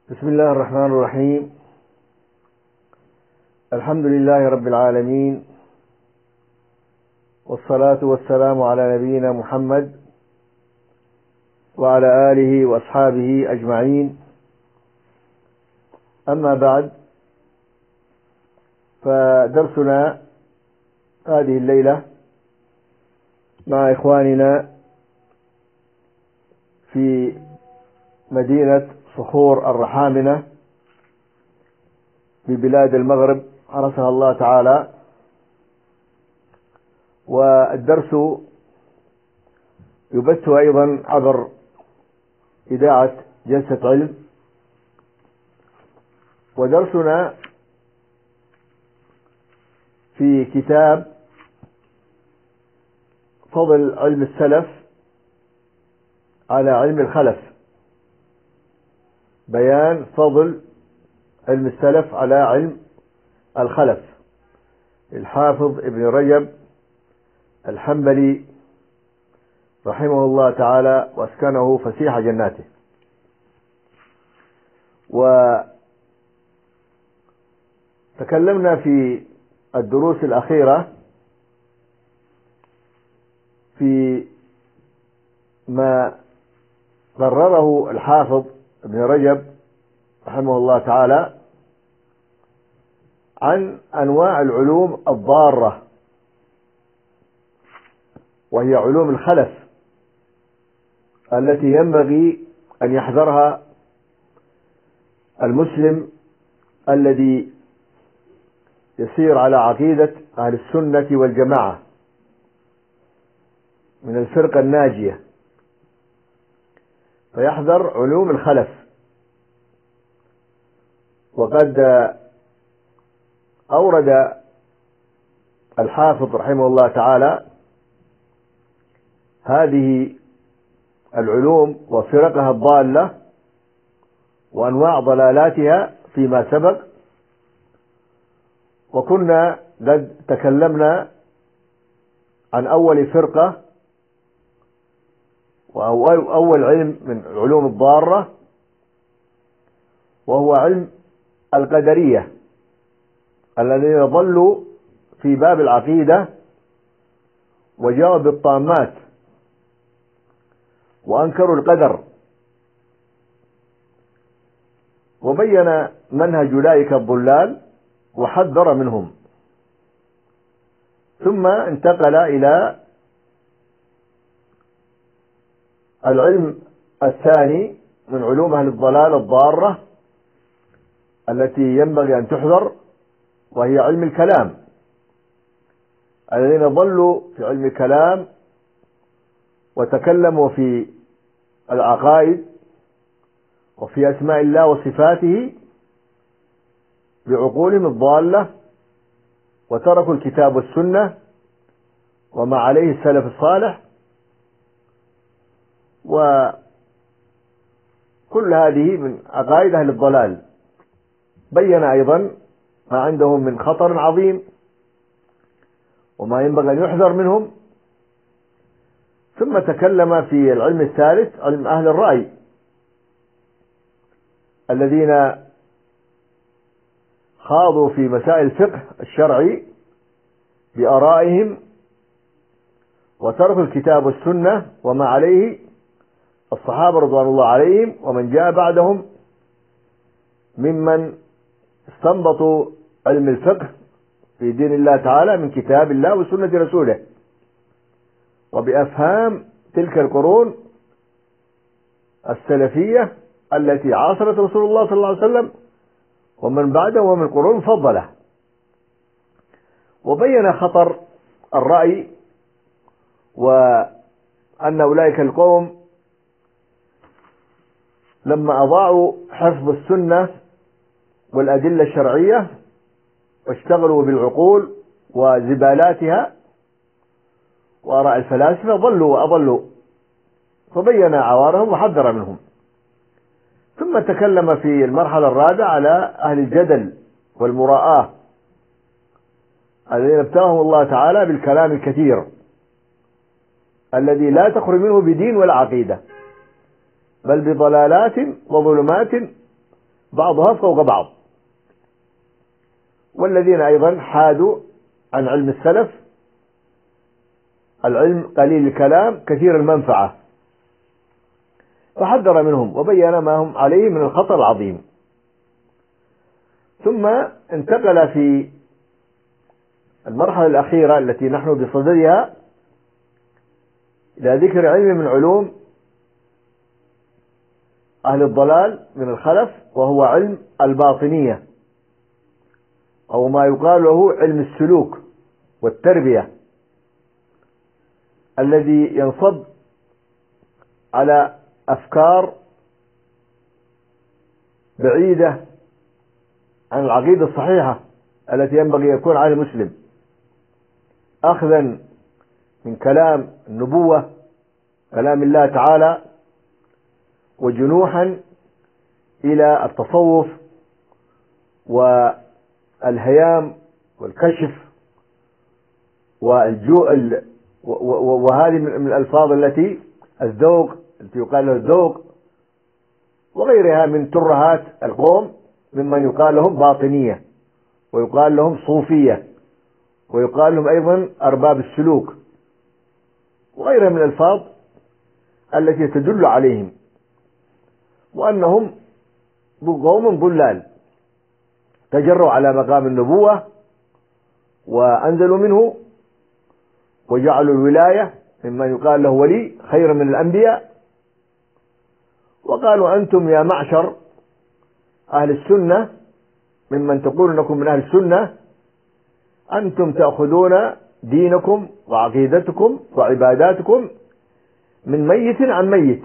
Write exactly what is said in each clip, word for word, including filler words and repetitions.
بسم الله الرحمن الرحيم. الحمد لله رب العالمين، والصلاة والسلام على نبينا محمد وعلى آله وأصحابه أجمعين. أما بعد، فدرسنا هذه الليلة مع إخواننا في مدينة صخور الرحامنة ببلاد المغرب حرسها الله تعالى. والدرس يبث أيضا عبر إذاعة جلسة علم. ودرسنا في كتاب فضل علم السلف على علم الخلف، بيان فضل علم السلف على علم الخلف، الحافظ ابن رجب الحنبلي رحمه الله تعالى واسكنه فسيح جناته. وتكلمنا في الدروس الأخيرة في ما قرره الحافظ ابن رجب رحمه الله تعالى عن أنواع العلوم الضارة، وهي علوم الخلف التي ينبغي أن يحذرها المسلم الذي يسير على عقيدة أهل السنة والجماعة من الفرقة الناجية، فيحذر علوم الخلف. وقد أورد الحافظ رحمه الله تعالى هذه العلوم وفرقها الضالة وأنواع ضلالاتها فيما سبق، وكنا قد تكلمنا عن أول فرقة وأول علم من العلوم الضارة، وهو علم القدرية الذين ضلوا في باب العقيدة وجاءوا بالطامات وأنكروا القدر، وبين منهج أولئك الضلال وحذر منهم. ثم انتقل إلى العلم الثاني من علوم أهل الضلال الضارة التي ينبغي أن تحذر، وهي علم الكلام، الذين ضلوا في علم الكلام وتكلموا في العقائد وفي أسماء الله وصفاته بعقولهم الضالة، وتركوا الكتاب والسنة وما عليه السلف الصالح. وكل هذه من عقائد أهل الضلال. بين أيضا ما عندهم من خطر عظيم وما ينبغي أن يحذر منهم. ثم تكلم في العلم الثالث علم أهل الرأي الذين خاضوا في مسائل الفقه الشرعي بآرائهم وتركوا الكتاب والسنة وما عليه الصحابة رضوان الله عليهم ومن جاء بعدهم ممن استنبطوا علم الفقه في دين الله تعالى من كتاب الله وسنة رسوله وبأفهام تلك القرون السلفية التي عاصرت رسول الله صلى الله عليه وسلم ومن بعده ومن القرون المفضلة. وبين خطر الرأي، وأن أولئك القوم لما أضاعوا حفظ السنة والأدلة الشرعية واشتغلوا بالعقول وزبالاتها وآراء الفلاسفة ضلوا وأضلوا، فبين عوارهم وحذر منهم. ثم تكلم في المرحلة الرابعة على أهل الجدل والمراءة الذين ابتلاهم الله تعالى بالكلام الكثير الذي لا تخرج منه بدين ولا عقيدة، بل بضلالات وظلمات بعضها فوق بعض. والذين أيضا حادوا عن علم السلف، العلم قليل الكلام كثير المنفعة، فحذر منهم وبين ما هم عليه من الخطر العظيم. ثم انتقل في المرحلة الأخيرة التي نحن بصددها إلى ذكر علم من علوم أهل الضلال من الخلف، وهو علم الباطنية، أو ما يقال له علم السلوك والتربية، الذي ينصب على أفكار بعيدة عن العقيدة الصحيحة التي ينبغي يكون على المسلم، أخذا من كلام النبوة، كلام الله تعالى، وجنوحا إلى التصوف والهيام والكشف والجوء، وهذه من الألفاظ التي الذوق التي يقال له الذوق، وغيرها من ترهات القوم ممن يقال لهم باطنية، ويقال لهم صوفية، ويقال لهم أيضا أرباب السلوك، وغيرها من الألفاظ التي تدل عليهم وأنهم قوم ضلال تجروا على مقام النبوة وأنزلوا منه، وجعلوا الولاية ممن يقال له ولي خير من الأنبياء، وقالوا أنتم يا معشر أهل السنة ممن تقول أنكم من أهل السنة، أنتم تأخذون دينكم وعقيدتكم وعباداتكم من ميت عن ميت،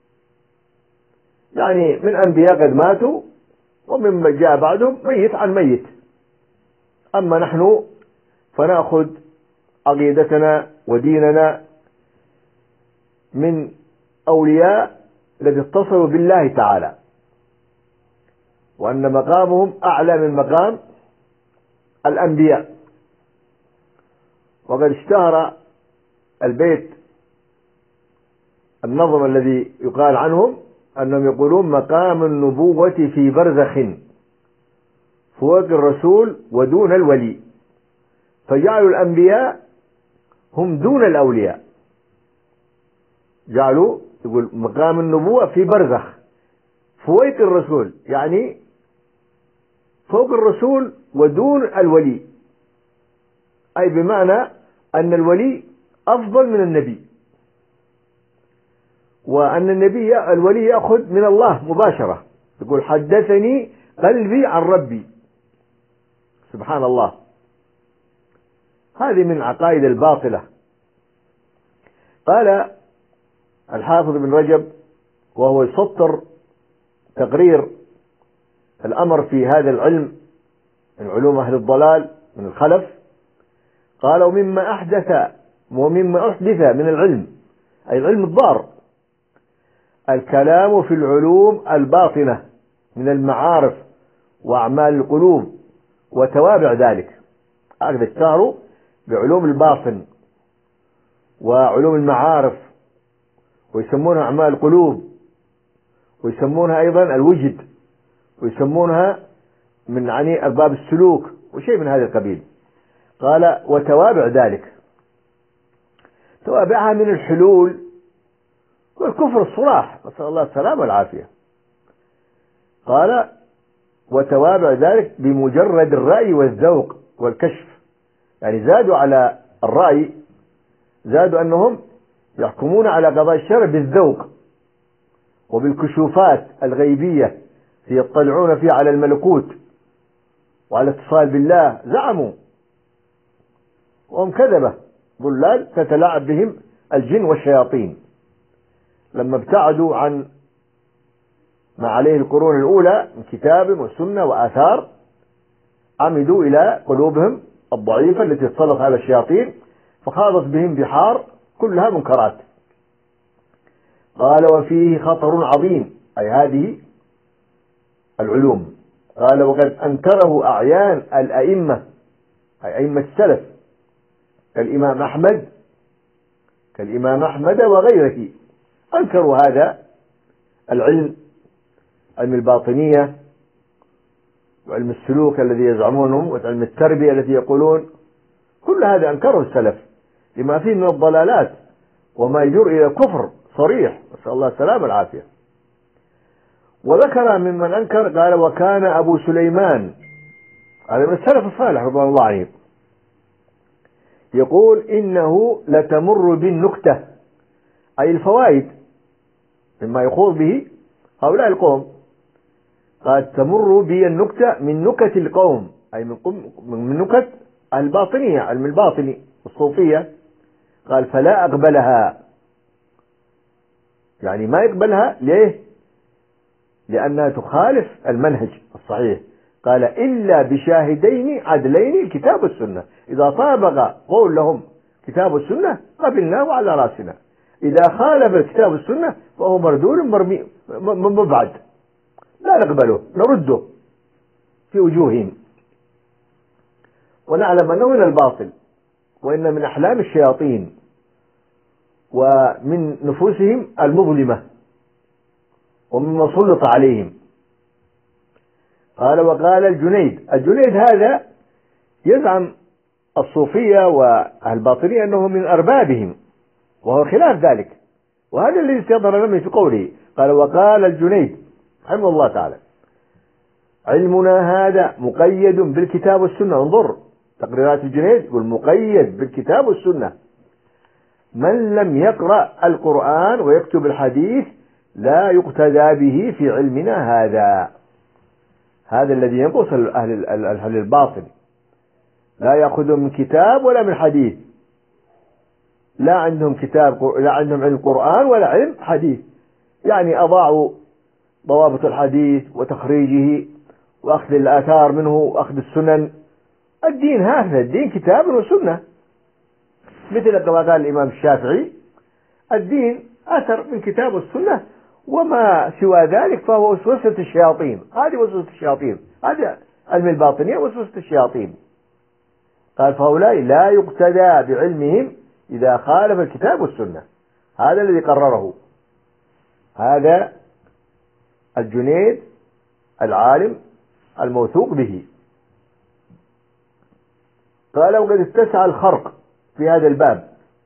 يعني من أنبياء قد ماتوا ومن جاء بعدهم ميت عن ميت، أما نحن فنأخذ عقيدتنا وديننا من أولياء الذي اتصلوا بالله تعالى، وأن مقامهم أعلى من مقام الأنبياء. وقد اشتهر البيت النظم الذي يقال عنهم أنهم يقولون مقام النبوة في برزخ فوق الرسول ودون الولي، فجعلوا الأنبياء هم دون الأولياء، جعلوا يقول مقام النبوة في برزخ فوق الرسول، يعني فوق الرسول ودون الولي، أي بمعنى أن الولي أفضل من النبي، وأن النبي الولي يأخذ من الله مباشرة، يقول حدثني قلبي عن ربي، سبحان الله. هذه من العقائد الباطلة. قال الحافظ بن رجب وهو يسطر تقرير الأمر في هذا العلم من علوم أهل الضلال من الخلف، قال ومما أحدث ومما أحدث من العلم، أي العلم الضار، الكلام في العلوم الباطنة من المعارف وأعمال القلوب وتوابع ذلك. هكذا اشتهروا بعلوم الباطن وعلوم المعارف، ويسمونها أعمال القلوب، ويسمونها أيضا الوجد، ويسمونها من يعني أرباب السلوك وشيء من هذا القبيل. قال وتوابع ذلك، توابعها من الحلول والكفر الصراح، نسأل الله السلامة والعافية. قال وتوابع ذلك بمجرد الرأي والذوق والكشف، يعني زادوا على الرأي، زادوا أنهم يحكمون على قضاء الشرع بالذوق وبالكشوفات الغيبية يطلعون فيها على الملكوت وعلى اتصال بالله، زعموا وهم كذبة ضلال تتلاعب بهم الجن والشياطين، لما ابتعدوا عن ما عليه القرون الأولى من كتاب وسنة وآثار، عمدوا إلى قلوبهم الضعيفة التي تسلط على الشياطين، فخاضت بهم بحار كلها منكرات. قال وفيه خطر عظيم، أي هذه العلوم. قال وقد أنكره أعيان الأئمة، أي أئمة السلف كالإمام أحمد كالإمام أحمد وغيره، أنكروا هذا العلم، علم الباطنية وعلم السلوك الذي يزعمونه، وعلم التربية التي يقولون، كل هذا أنكره السلف لما فيه من الضلالات وما يجر إلى كفر صريح، نسأل الله السلامة والعافية. وذكر ممن أنكر قال: وكان أبو سليمان، هذا من السلف الصالح رضوان الله عليهم، يقول: إنه لتمر بالنكتة، أي الفوائد مما يخوض به هؤلاء القوم، قال: تمر بي النكتة من نكت القوم، أي من نكت الباطنية، علم الباطني الصوفية. قال: فلا أقبلها، يعني ما يقبلها. ليه؟ لأنها تخالف المنهج الصحيح. قال: إلا بشاهدين عدلين الكتاب والسنة، إذا طابق قول لهم كتاب والسنة قبلناه على رأسنا، إذا خالف الكتاب والسنة فهو مردود مرمي مبعد، لا نقبله، نرده في وجوههم، ونعلم أنه من الباطل، وإن من أحلام الشياطين ومن نفوسهم المظلمة ومما سلط عليهم. قال: وقال الجنيد، الجنيد هذا يزعم الصوفية والباطنية أنه من أربابهم، وهو خلاف ذلك، وهذا الذي استظهر لنا في قوله. قال: وقال الجنيد رحمه الله تعالى: علمنا هذا مقيد بالكتاب والسنة. انظر تقريرات الجنيد، يقول: مقيد بالكتاب والسنة، من لم يقرأ القرآن ويكتب الحديث لا يقتدى به في علمنا هذا. هذا الذي ينقص أهل أهل الباطل، لا يأخذهم من كتاب ولا من حديث، لا عندهم كتاب، لا عندهم علم قرآن ولا علم حديث، يعني أضاعوا ضوابط الحديث وتخريجه وأخذ الآثار منه وأخذ السنن. الدين هذا الدين كتاب وسنة، مثل كما قال الإمام الشافعي: الدين أثر من كتاب والسنة، وما سوى ذلك فهو وسوسة الشياطين. هذه وسوسة الشياطين، هذه علم الباطنية وسوسة الشياطين. قال: فهؤلاء لا يقتدى بعلمهم إذا خالف الكتاب والسنة. هذا الذي قرره هذا الجنيد العالم الموثوق به. قال: وقد اتسع الخرق في هذا الباب،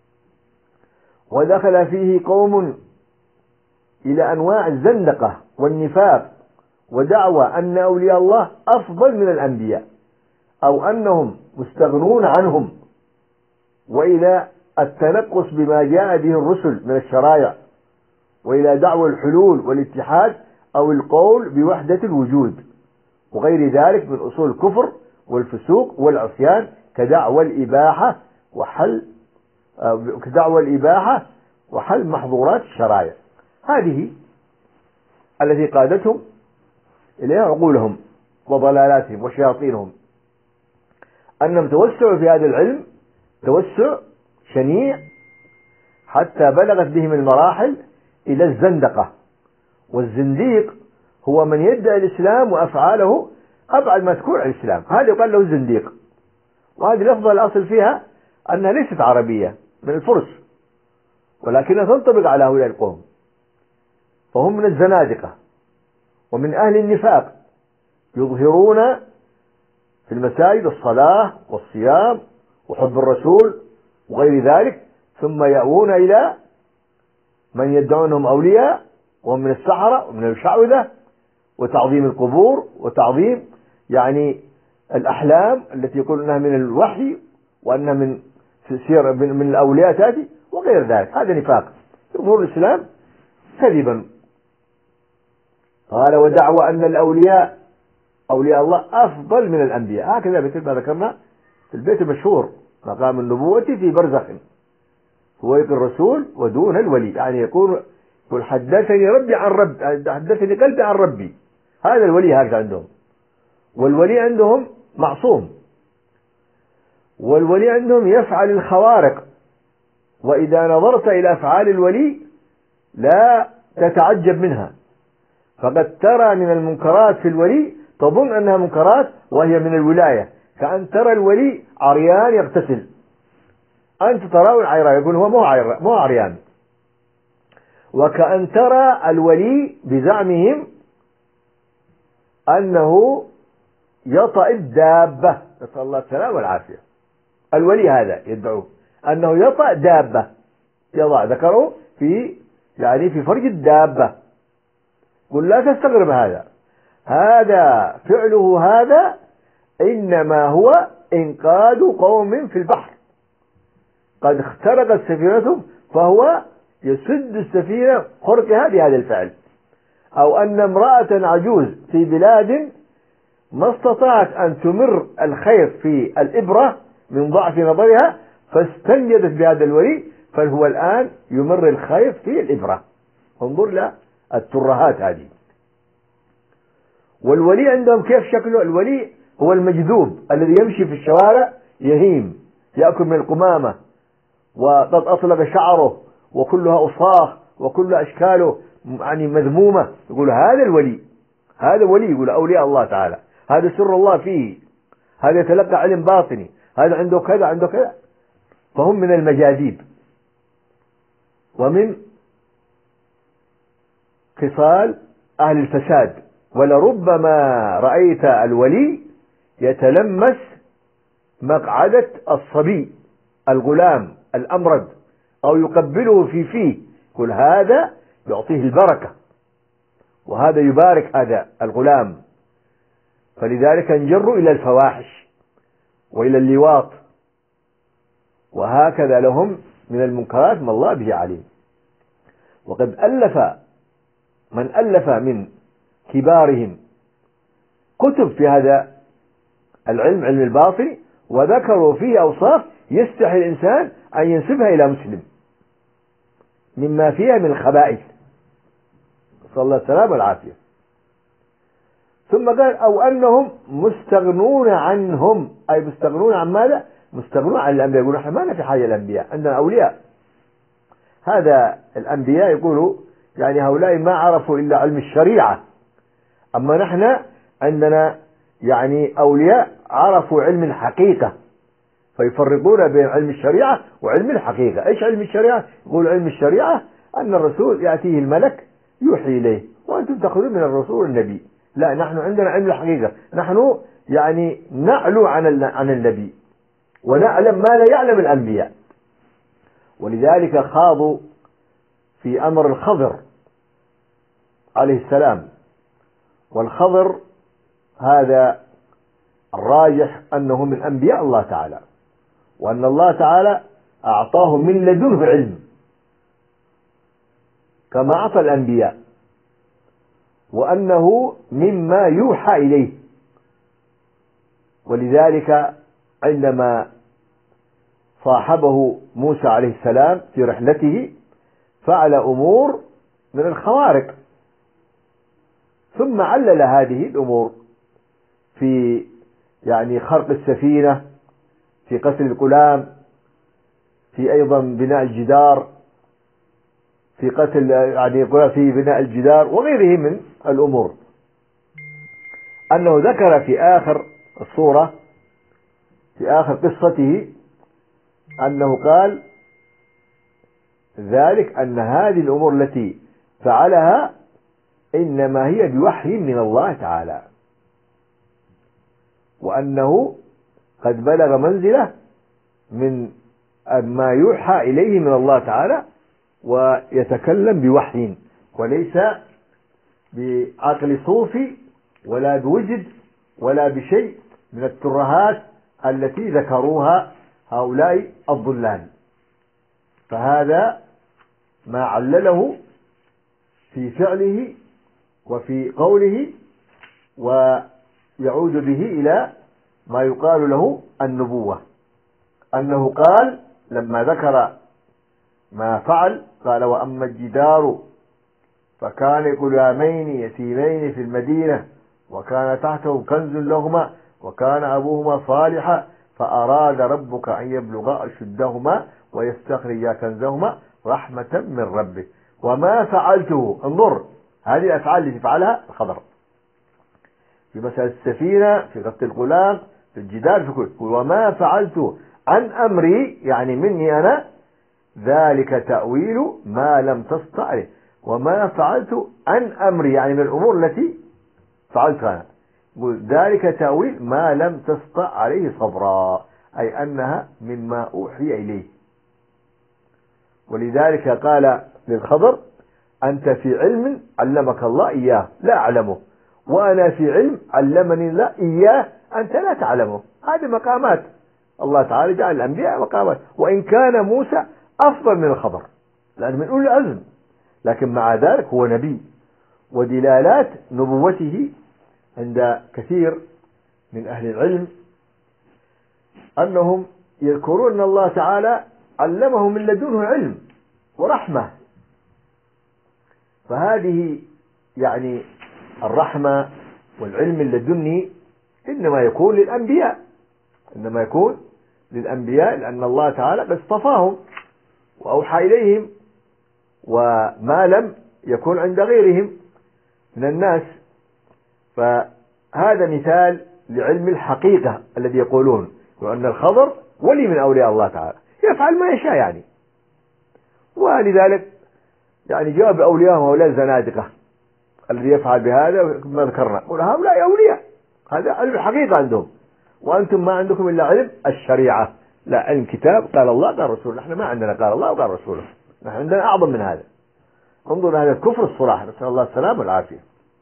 ودخل فيه قوم إلى أنواع الزندقة والنفاق ودعوى أن أولياء الله أفضل من الأنبياء، أو أنهم مستغنون عنهم، وإلى التنقص بما جاء به الرسل من الشرائع، وإلى دعوى الحلول والاتحاد، أو القول بوحدة الوجود، وغير ذلك من أصول الكفر والفسوق والعصيان، كدعوى الإباحة وحل كدعوى الإباحة وحل محظورات الشرائع. هذه التي قادتهم إليها عقولهم وضلالاتهم وشياطينهم، أنهم توسعوا في هذا العلم توسع شنيع حتى بلغت بهم المراحل إلى الزندقة. والزنديق هو من يدعي الإسلام وأفعاله أبعد ما تكون عن الإسلام، هذا يقال له الزنديق. وهذه الأفضل الأصل فيها أنها ليست عربية، من الفرس، ولكنها تنطبق على هؤلاء القوم، فهم من الزنادقة ومن أهل النفاق، يظهرون في المساجد الصلاة والصيام وحب الرسول وغير ذلك، ثم يأوون إلى من يدعونهم أولياء وهم من السحرة ومن الشعوذة وتعظيم القبور وتعظيم يعني الأحلام التي يقول أنها من الوحي وأنها من سير من الأولياء تأتي وغير ذلك. هذا نفاق يظهر الإسلام كذبا. قال: ودعوى أن الأولياء أولياء الله أفضل من الأنبياء، هكذا مثل ما ذكرنا في البيت المشهور: مقام النبوة في برزخ فوق الرسول ودون الولي، يعني يقول يقول حدثني ربي عن رب حدثني قلبي عن ربي. هذا الولي هكذا عندهم، والولي عندهم معصوم، والولي عندهم يفعل الخوارق، وإذا نظرت إلى أفعال الولي لا تتعجب منها، فقد ترى من المنكرات في الولي تظن أنها منكرات وهي من الولاية، كأن ترى الولي عريان يغتسل، أنت تراه العيران يقول هو مو عيران مو عريان، وكأن ترى الولي بزعمهم أنه يطأ الدابة، نسأل الله السلامة والعافية. الولي هذا يدعو أنه يطأ دابة، يضع ذكره في يعني في فرج الدابة. قل لا تستغرب هذا، هذا فعله هذا إنما هو إنقاذ قوم في البحر، قد اخترقت سفينتهم فهو يسد السفينة خرقها بهذا الفعل. أو أن امرأة عجوز في بلاد ما استطاعت أن تمر الخيط في الإبرة من ضعف نظرها فاستنجدت بهذا الولي، فهو الآن يمر الخيط في الإبرة. انظر لا الترهات هذه. والولي عندهم كيف شكله؟ الولي هو المجذوب الذي يمشي في الشوارع يهيم، يأكل من القمامة، وقد أطلق شعره، وكلها أصاخ، وكل أشكاله يعني مذمومة. يقول هذا الولي، هذا ولي، يقول أولياء الله تعالى، هذا سر الله فيه، هذا يتلقى علم باطني، هذا عنده كذا عنده كذا. فهم من المجاذيب. ومن خصال أهل الفساد، ولربما رأيت الولي يتلمس مقعدة الصبي الغلام الأمرد أو يقبله في فيه، يقول هذا يعطيه البركة، وهذا يبارك هذا الغلام. فلذلك انجروا إلى الفواحش وإلى اللواط، وهكذا لهم من المنكرات ما الله به عليم. وقد ألف من ألف من كبارهم كتب في هذا العلم، علم الباطن، وذكروا فيه أوصاف يستحي الإنسان أن ينسبها إلى مسلم مما فيها من الخبائث، صلى الله السلام والعافية. ثم قال أو أنهم مستغنون عنهم، أي مستغنون عن ماذا؟ مستغنون عن الأنبياء. يقولون احنا ما في حاجة الأنبياء، عندنا أولياء. هذا الأنبياء يقولوا يعني هؤلاء ما عرفوا إلا علم الشريعة، أما نحن عندنا يعني أولياء عرفوا علم الحقيقة، فيفرقون بين علم الشريعة وعلم الحقيقة. إيش علم الشريعة؟ يقول علم الشريعة أن الرسول يأتيه الملك يوحي إليه، وأنتم تأخذون من الرسول النبي. لا، نحن عندنا علم الحقيقة، نحن يعني نعلو عن عن النبي ونعلم ما لا يعلم الأنبياء. ولذلك خاضوا في أمر الخضر عليه السلام. والخضر هذا الراجح أنه من أنبياء الله تعالى، وأن الله تعالى أعطاه من لدنه علم كما أعطى الأنبياء، وأنه مما يوحى إليه. ولذلك عندما صاحبه موسى عليه السلام في رحلته فعل أمور من الخوارق، ثم علل هذه الأمور في يعني خرق السفينة، في قتل الغلام، في أيضا بناء الجدار، في قتل يعني في بناء الجدار وغيره من الأمور. أنه ذكر في آخر الصورة في آخر قصته أنه قال ذلك أن هذه الأمور التي فعلها إنما هي بوحي من الله تعالى، وأنه قد بلغ منزله من ما يوحى إليه من الله تعالى، ويتكلم بوحي وليس بعقل صوفي ولا بوجد ولا بشيء من الترهات التي ذكروها هؤلاء الضلال. فهذا ما علله في فعله وفي قوله، ويعود به إلى ما يقال له النبوة. أنه قال لما ذكر ما فعل قال وأما الجدار فكان غلامين يتيمين في المدينة وكان تحته كنز لهما وكان أبوهما صالحا فأراد ربك أن يبلغا أشدهما ويستخرجا كنزهما رحمة من ربه وما فعلته. انظر هذه الأفعال التي فعلها الخضر في مسألة السفينة، في قتل الغلام، في الجدار، في كل. وما فعلته عن أمري يعني مني أنا، ذلك تأويل ما لم تستطع عليه. وما فعلت عن أمري يعني من الأمور التي فعلتها أنا، ذلك تأويل ما لم تستطع عليه صبرا، أي أنها مما أوحي إليه. ولذلك قال للخضر أنت في علم علمك الله إياه لا أعلمه، وأنا في علم علمني الله إياه أنت لا تعلمه. هذه مقامات الله تعالى جعل الأنبياء مقامات، وإن كان موسى أفضل من الخضر لأنه من أولي العزم، لكن مع ذلك هو نبي. ودلالات نبوته عند كثير من أهل العلم أنهم يذكرون أن الله تعالى علمه من لدنه علم ورحمة، فهذه يعني الرحمة والعلم اللدني إنما يكون للأنبياء، إنما يكون للأنبياء لأن الله تعالى قد اصطفاهم وأوحى إليهم، وما لم يكن عند غيرهم من الناس. فهذا مثال لعلم الحقيقة الذي يقولون وأن الخضر ولي من أولياء الله تعالى يفعل ما يشاء يعني. ولذلك يعني جاء بأولياء وأولياء الزنادقة الذي يفعل بهذا ما ذكرنا، قل هؤلاء أولياء، هذا علم الحقيقة عندهم، وأنتم ما عندكم إلا علم الشريعة، لا علم كتاب قال الله قال رسوله. نحن ما عندنا قال الله وقال رسوله، نحن عندنا أعظم من هذا. انظر هذا الكفر الصراح، نسأل الله السلامة والعافية.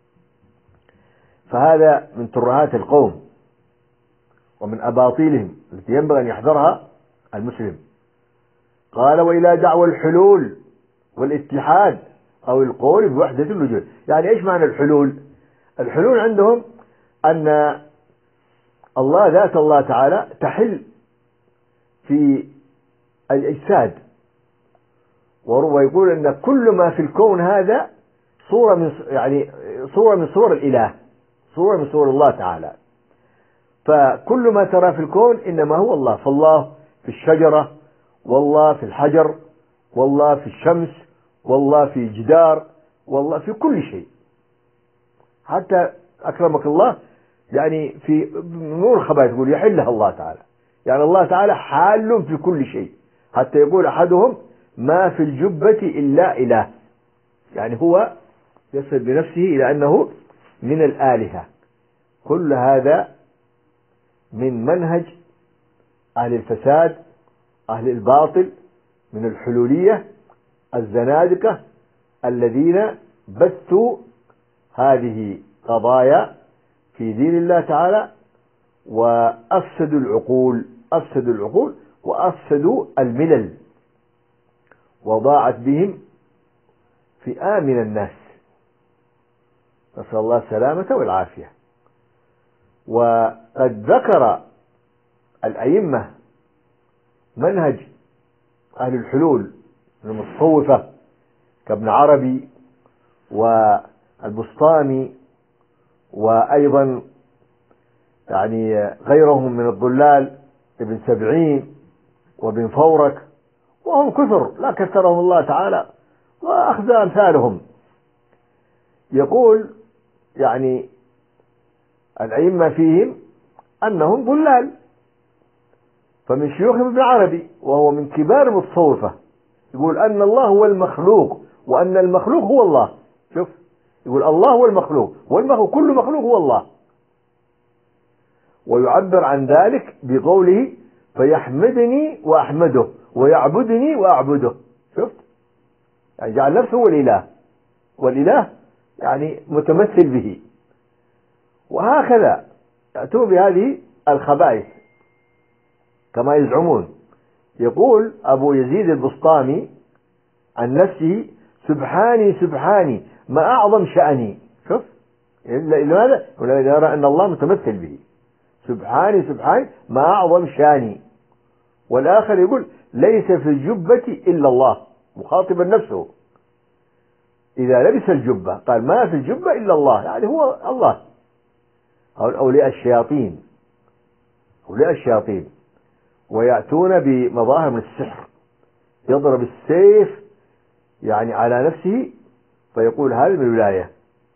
فهذا من ترهات القوم ومن أباطيلهم التي ينبغي أن يحذرها المسلم. قال وإلى دعوى الحلول والاتحاد أو القول بوحدة الوجود. يعني إيش معنى الحلول؟ الحلول عندهم أن الله ذات الله تعالى تحل في الأجساد، ويقول أن كل ما في الكون هذا صورة من يعني صورة من صور الإله، صورة من صور الله تعالى. فكل ما ترى في الكون إنما هو الله، فالله في الشجرة، والله في الحجر، والله في الشمس، والله في جدار، والله في كل شيء. حتى أكرمك الله يعني في نور الخبائث يقول يحلها الله تعالى، يعني الله تعالى حال في كل شيء. حتى يقول أحدهم ما في الجبة إلا إله، يعني هو يصل بنفسه إلى أنه من الآلهة. كل هذا من منهج أهل الفساد أهل الباطل من الحلولية الزنادقة الذين بثوا هذه قضايا في دين الله تعالى وأفسدوا العقول أفسدوا العقول وأفسدوا الملل، وضاعت بهم فئام من الناس، نسأل الله السلامة والعافية. وقد ذكر الأئمة منهج أهل الحلول المتصوفة كابن عربي والبسطامي وأيضا يعني غيرهم من الضلال ابن سبعين وابن فورك، وهم كثر لا كثرهم الله تعالى وأخذ أمثالهم. يقول يعني الأئمة فيهم أنهم ضلال، فمن شيوخهم ابن عربي وهو من كبار المتصوفة يقول أن الله هو المخلوق وأن المخلوق هو الله. شوف يقول الله هو المخلوق والمخلوق كل مخلوق هو الله، ويعبر عن ذلك بقوله فيحمدني وأحمده ويعبدني وأعبده. شفت يعني جعل نفسه هو الإله، والإله يعني متمثل به. وهكذا يأتون بهذه الخبائث كما يزعمون. يقول أبو يزيد البسطامي عن نفسه سبحاني سبحاني ما أعظم شأني. شوف لماذا؟ يرى أن الله متمثل به. سبحاني سبحاني ما أعظم شأني. والآخر يقول ليس في الجبة إلا الله، مخاطبا نفسه إذا لبس الجبة قال ما في الجبة إلا الله، يعني هو الله. أولياء الشياطين أولياء الشياطين ويأتون بمظاهر من السحر، يضرب السيف يعني على نفسه فيقول هذه من الولاية،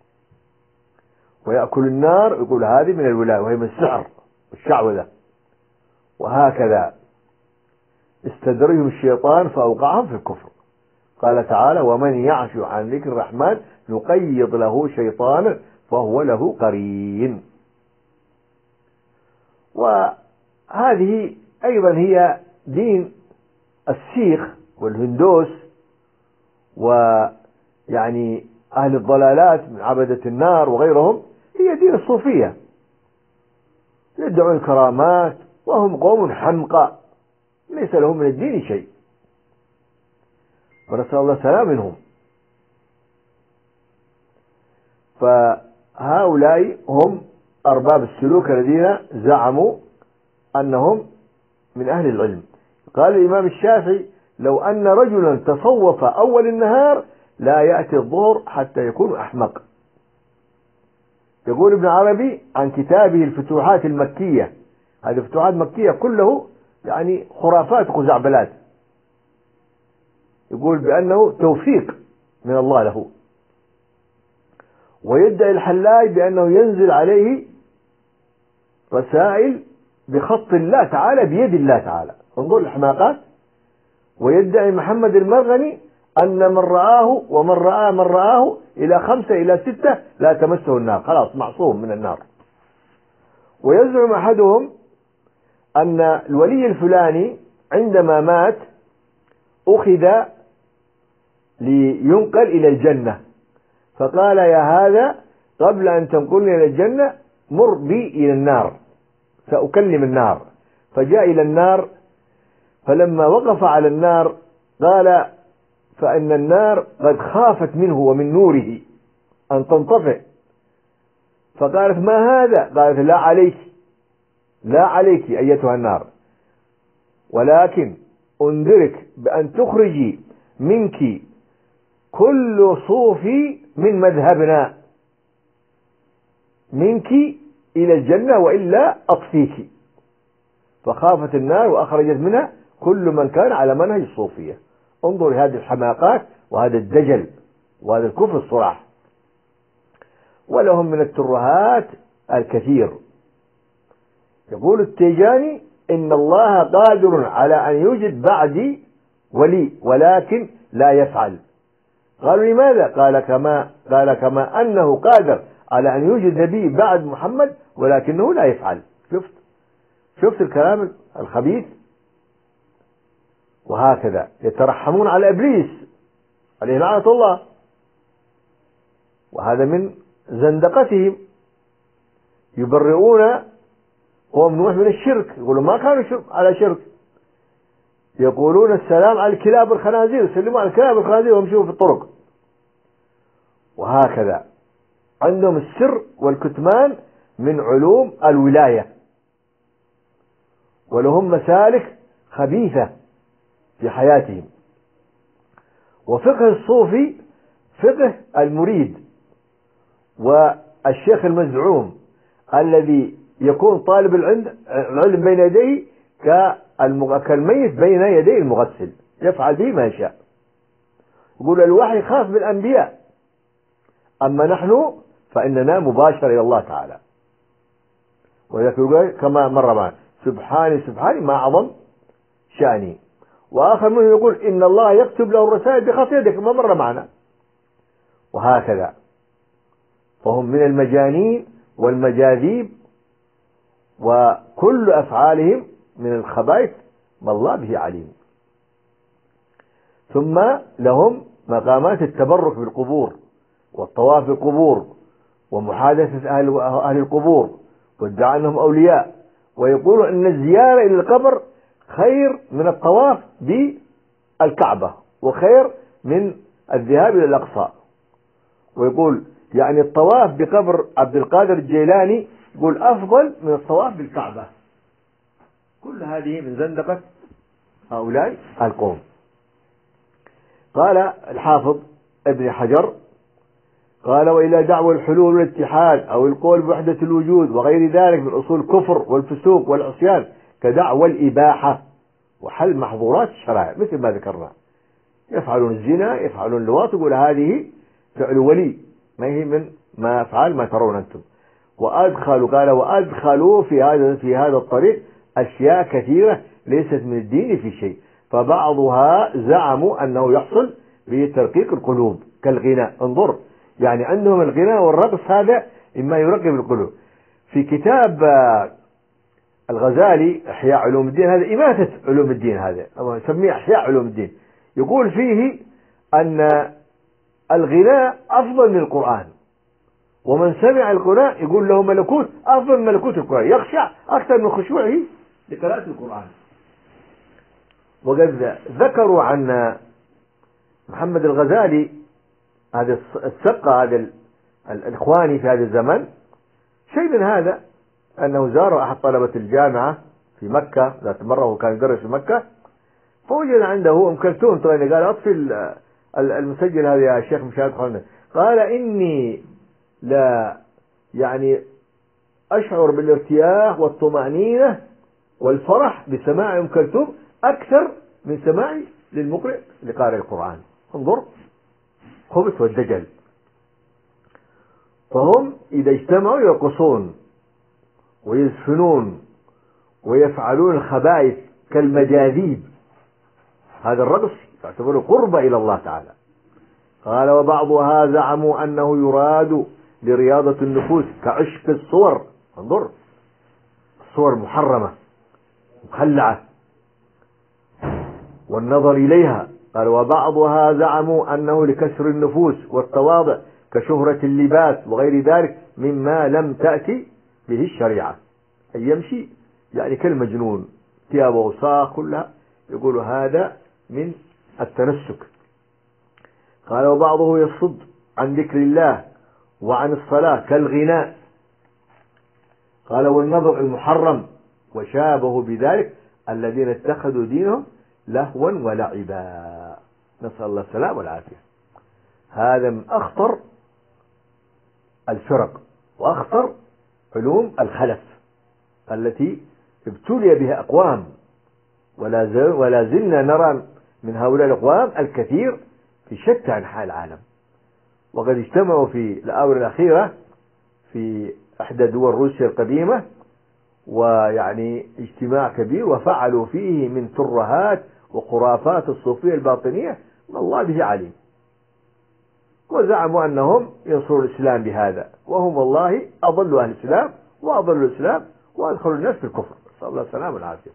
ويأكل النار يقول هذه من الولاية وهي من السحر والشعوذة. وهكذا استدرجهم الشيطان فأوقعهم في الكفر. قال تعالى ومن يعش عن ذكر الرحمن نقيض له شيطانا فهو له قرين. وهذه أيضا هي دين السيخ والهندوس، ويعني أهل الضلالات من عبدة النار وغيرهم، هي دين الصوفية، يدعون كرامات وهم قوم حمقى ليس لهم من الدين شيء، ونسأل الله السلام منهم. فهؤلاء هم أرباب السلوك الذين زعموا أنهم من أهل العلم. قال الإمام الشافعي: لو أن رجلا تصوف أول النهار لا يأتي الظهر حتى يكون أحمق. يقول ابن عربي عن كتابه الفتوحات المكية، هذه فتوحات مكية كله يعني خرافات وخزعبلات، يقول بأنه توفيق من الله له. ويدعي الحلاج بأنه ينزل عليه رسائل بخط الله تعالى بيد الله تعالى، انظر الحماقات. ويدعي محمد المرغني أن من رآه ومن رأى من رآه إلى خمسة إلى ستة لا تمسه النار، خلاص معصوم من النار. ويزعم أحدهم أن الولي الفلاني عندما مات أخذ لينقل إلى الجنة، فقال: يا هذا قبل أن تنقلني إلى الجنة مر بي إلى النار سأكلم النار. فجاء إلى النار، فلما وقف على النار قال: فإن النار قد خافت منه ومن نوره أن تنطفئ، فقالت: ما هذا؟ قالت: لا عليك لا عليك أيتها النار، ولكن أنذرك بأن تخرجي منك كل صوفي من مذهبنا منك إلى الجنة وإلا أطفيك. فخافت النار وأخرجت منها كل من كان على منهج الصوفية. انظر هذه الحماقات وهذا الدجل وهذا الكفر الصراح. ولهم من الترهات الكثير. يقول التيجاني: إن الله قادر على أن يوجد بعدي ولي ولكن لا يفعل. قالوا: لماذا؟ قال كما قال كما أنه قادر على أن يوجد نبي بعد محمد ولكنه لا يفعل. شفت شفت الكلام الخبيث. وهكذا يترحمون على إبليس عليه لعنة الله، وهذا من زندقتهم. يبرئون قوم نوح من الشرك، يقولون ما كانوا شرك على شرك. يقولون السلام على الكلاب والخنازير، يسلموا على الكلاب والخنازير ويمشوا في الطرق. وهكذا عندهم السر والكتمان من علوم الولاية، ولهم مسالك خبيثة في حياتهم. وفقه الصوفي فقه المريد والشيخ المزعوم الذي يكون طالب العلم بين يديه كالميت بين يدي المغسل، يفعل به ما يشاء. يقول الوحي خاف بالأنبياء، أما نحن فإننا مباشر إلى الله تعالى. وذلك كما مر معنا: سبحاني سبحاني ما أعظم شأني. وآخر منه يقول: إن الله يكتب له الرسائل بخط يدك، ما مر معنا. وهكذا فهم من المجانين والمجاذيب، وكل أفعالهم من الخبائث ما الله به عليم. ثم لهم مقامات التبرك بالقبور والطواف بالقبور ومحادثة أهل, أهل القبور وادعاء أنهم أولياء، ويقولون أن الزيارة إلى القبر خير من الطواف بالكعبة وخير من الذهاب إلى الأقصى. ويقول يعني الطواف بقبر عبد القادر الجيلاني يقول أفضل من الطواف بالكعبة. كل هذه من زندقة هؤلاء القوم. قال الحافظ ابن حجر قال: وإلى دعوى الحلول والاتحاد أو القول بوحدة الوجود وغير ذلك من أصول الكفر والفسوق والعصيان كدعوى الإباحة وحل محظورات الشرائع، مثل ما ذكرنا. يفعلون الزنا، يفعلون اللواط، يقول هذه فعل ولي، ما هي من ما أفعال ما ترون أنتم. وأدخلوا قال وأدخلوا في هذا في هذا الطريق أشياء كثيرة ليست من الدين في شيء، فبعضها زعموا أنه يحصل بترقيق القلوب كالغناء. انظر، يعني عندهم الغناء والرقص هذا إما يرقب القلوب. في كتاب الغزالي إحياء علوم الدين، هذا إماتة علوم الدين، هذا يسميه إحياء علوم الدين. يقول فيه أن الغناء أفضل من القرآن، ومن سمع القرآن يقول له ملكوت أفضل من ملكوت القرآن، يخشع أكثر من خشوعه لقراءة القرآن. وقد ذكروا عن محمد الغزالي هذا السقة، هذا الإخواني في هذا الزمن، شيء من هذا أنه زار أحد طلبة الجامعة في مكة ذات مرة، وكان يدرس في مكة، فوجد عنده أم كلثوم. طيب قال أطفي المسجل هذا يا شيخ مشاهد خلنا. قال إني لا يعني أشعر بالارتياح والطمأنينة والفرح بسماع أم كلثوم أكثر من سماعي للمقرئ لقارئ القرآن. انظر خبث والدجل. فهم إذا اجتمعوا يرقصون ويزفنون ويفعلون الخبائث كالمجاذيب، هذا الرقص تعتبره قربة إلى الله تعالى. قال وبعضها زعموا أنه يراد لرياضة النفوس كعشق الصور. انظر الصور محرمة مخلعة والنظر إليها. قال وبعضها زعموا أنه لكسر النفوس والتواضع كشهرة اللباس وغير ذلك مما لم تأتي به الشريعة، أن يمشي يعني كالمجنون ثيابه وساق كلها، يقول هذا من التنسك. قال وبعضه يصد عن ذكر الله وعن الصلاة كالغناء. قال والنظر المحرم وشابه بذلك الذين اتخذوا دينهم لهوا ولعبا، نسأل الله السلام والعافية. هذا من أخطر الفرق وأخطر علوم الخلف التي ابتلي بها أقوام، ولا زلنا نرى من هؤلاء الأقوام الكثير في شتى أنحاء العالم. وقد اجتمعوا في الآونة الأخيرة في إحدى دول روسيا القديمة، ويعني اجتماع كبير، وفعلوا فيه من ترهات وخرافات الصوفية الباطنية ما الله به عليم، وزعموا أنهم ينصروا الإسلام بهذا، وهم والله أضلوا أهل الإسلام وأضلوا الإسلام وأدخلوا الناس في الكفر، نسأل الله السلامة والعافية.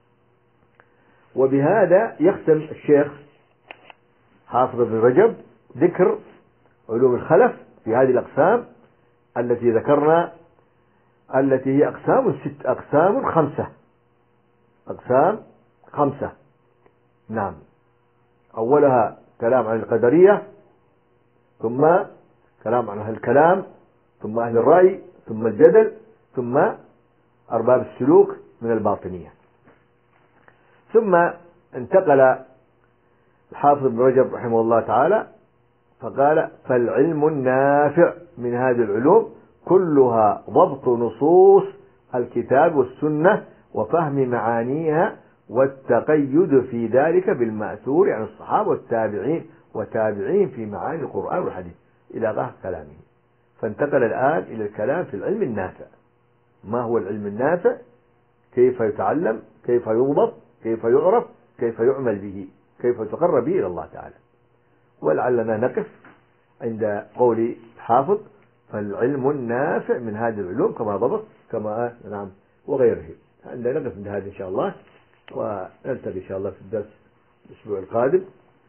وبهذا يختم الشيخ حافظ بن رجب ذكر علوم الخلف في هذه الأقسام التي ذكرنا، التي هي أقسام ست أقسام خمسة أقسام خمسة نعم. أولها كلام عن القدرية، ثم كلام عن أهل الكلام، ثم أهل الرأي، ثم الجدل، ثم أرباب السلوك من الباطنية. ثم انتقل الحافظ ابن رجب رحمه الله تعالى فقال فالعلم النافع من هذه العلوم كلها ضبط نصوص الكتاب والسنة وفهم معانيها والتقيد في ذلك بالمأثور عن الصحابة والتابعين وتابعين في معاني القرآن والحديث إلى غاية كلامه. فانتقل الآن إلى الكلام في العلم النافع. ما هو العلم النافع؟ كيف يتعلم؟ كيف يضبط؟ كيف يعرف؟ كيف يعمل به؟ كيف يتقرب به إلى الله تعالى؟ ولعلنا نقف عند قول الحافظ فالعلم النافع من هذه العلوم كما ضبط كما نعم وغيره. عندنا نقف عند هذا إن شاء الله، ونلتقي إن شاء الله في الدرس الأسبوع القادم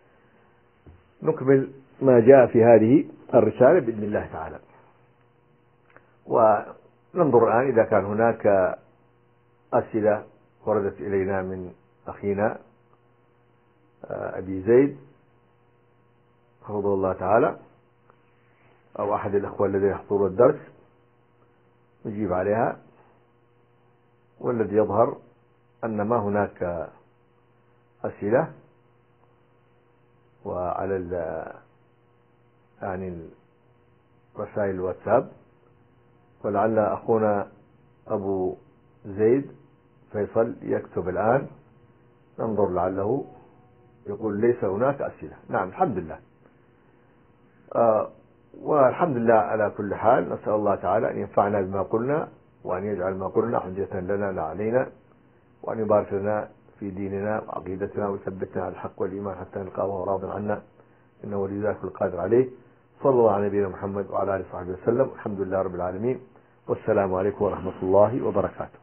نكمل ما جاء في هذه الرسالة بإذن الله تعالى. وننظر الآن إذا كان هناك أسئلة وردت إلينا من أخينا أبي زيد حفظه الله تعالى، أو أحد الأخوة الذين يحضرون الدرس، نجيب عليها. والذي يظهر أن ما هناك أسئلة، وعلى يعني رسائل الواتساب، ولعل أخونا أبو زيد فيصل يكتب الآن، ننظر لعله يقول ليس هناك أسئلة. نعم الحمد لله. آه والحمد لله على كل حال. نسأل الله تعالى أن ينفعنا بما قلنا، وأن يجعل ما قلنا حجة لنا لا علينا، وأن يبارك لنا في ديننا وعقيدتنا ويثبتنا على الحق والإيمان حتى نلقاه وهو راض عنا، إنه ولي ذلك القادر عليه. صلى الله على نبينا محمد وعلى آله وصحبه وسلم. الحمد لله رب العالمين، والسلام عليكم ورحمة الله وبركاته.